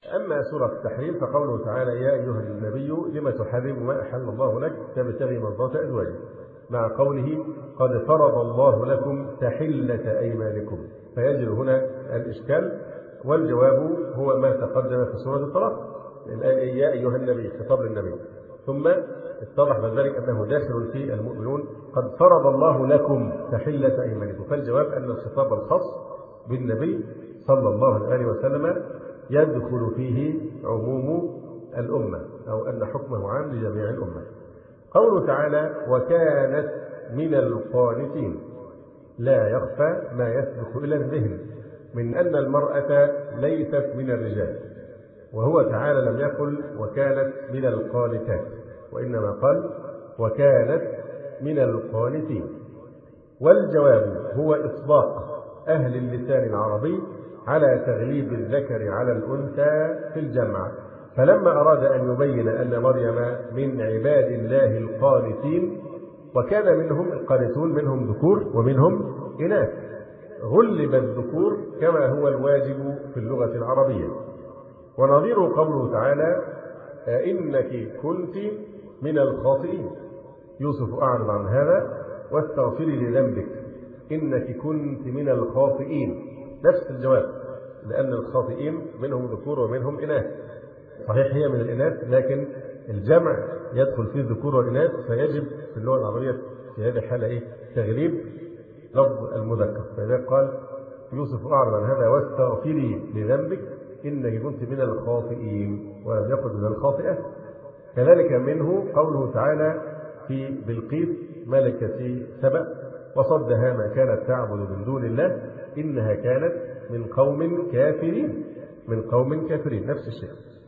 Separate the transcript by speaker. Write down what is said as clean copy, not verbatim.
Speaker 1: أما سورة التحريم فقوله تعالى: يا أيها النبي لم تحرم ما أحل الله لك تبتغي مرضات أزواجك، مع قوله: قد فرض الله لكم تحلة أيمانكم، فيجري هنا الإشكال، والجواب هو ما تقدم في سورة الطلاق. يا أيها النبي خطاب للنبي، ثم اتضح من ذلك أنه داخل في المؤمنون، قد فرض الله لكم تحلة أيمانكم، فالجواب أن الخطاب الخاص بالنبي صلى الله عليه وسلم يدخل فيه عموم الأمة، أو أن حكمه عام لجميع الأمة. قوله تعالى: وكانت من القانتين، لا يخفى ما يسبق إلى الذهن من أن المرأة ليست من الرجال، وهو تعالى لم يقل وكانت من القانتات، وإنما قال وكانت من القانتين. والجواب هو إطلاق أهل اللسان العربي على تغليب الذكر على الأنثى في الجمع، فلما أراد أن يبين أن مريم من عباد الله القانتين، وكان منهم القانتون منهم ذكور ومنهم إناث، غلب الذكور كما هو الواجب في اللغة العربية. ونظير قوله تعالى: إنك كنت من الخاطئين. يوسف أعرض عن هذا واستغفري لذنبك إنك كنت من الخاطئين، نفس الجواب، لأن الخاطئين منهم ذكور ومنهم إناث. صحيح هي من الإناث، لكن الجمع يدخل فيه الذكور والإناث، فيجب في اللغة العربية في هذه الحالة تغليب لفظ المذكر. فإذا قال يوسف أعرض عن هذا واستغفري لذنبك إنك كنت من الخاطئين، ولم يقل من الخاطئة. كذلك منه قوله تعالى في بلقيس ملكة سبأ: وصدها ما كانت تعبد من دون الله إنها كانت من قوم كافرين، من قوم كافرين، نفس الشيء.